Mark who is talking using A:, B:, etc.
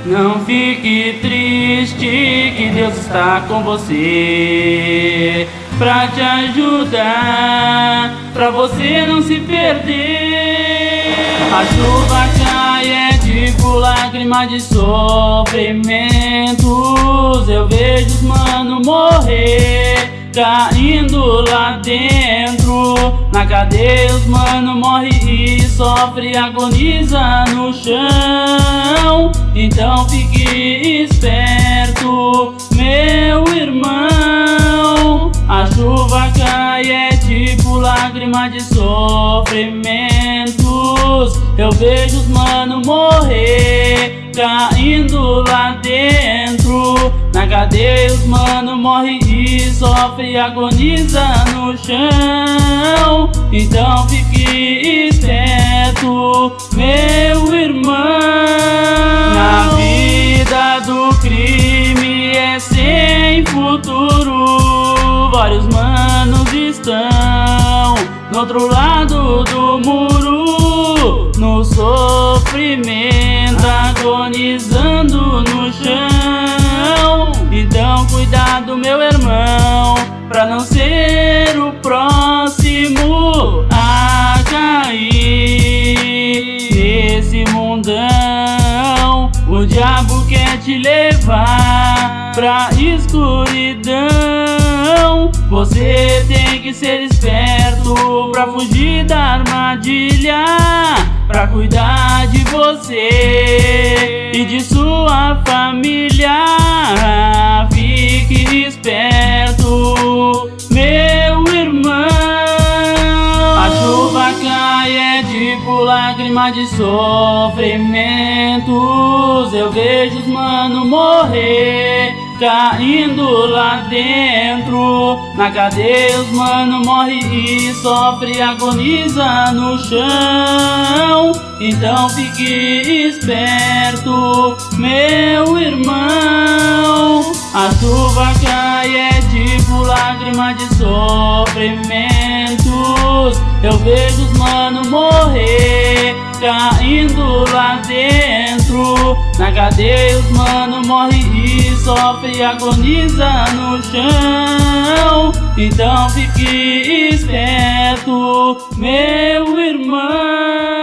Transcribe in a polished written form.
A: Não fique triste, que Deus está com você pra te ajudar, pra você não se perder. A chuva cai, é tipo lágrima de sofrimentos. Eu vejo os mano morrer, caindo lá dentro. Na cadeia os mano morre e sofre, agoniza no chão. Então fique esperto, meu irmão. A chuva cai, é tipo lágrima de sofrimentos. Eu vejo os mano morrer, caindo lá dentro. Na cadeia os mano morre e sofre, agoniza no chão. Então fique esperto, meu irmão. Na vida do crime é sem futuro. Vários manos estão no outro lado do muro, no sofrimento, agonizando no chão. Então cuidado, meu irmão, pra não ser o próximo a cair nesse mundão. O diabo quer te levar pra escuridão. Você tem que ser esperto pra fugir da armadilha, pra cuidar de você e de sua família. Fique esperto, meu irmão. A chuva cai, é tipo lágrima de sofrimentos. Eu vejo os mano morrer, caindo lá dentro. Na cadeia os mano morre e sofre, agoniza no chão. Então fique esperto, meu irmão. A chuva cai, é tipo lágrima de sofrimentos. Eu vejo os mano morrer, caindo lá dentro. Na cadeia os mano morre e sofre, agoniza no chão. Então fique esperto, meu irmão.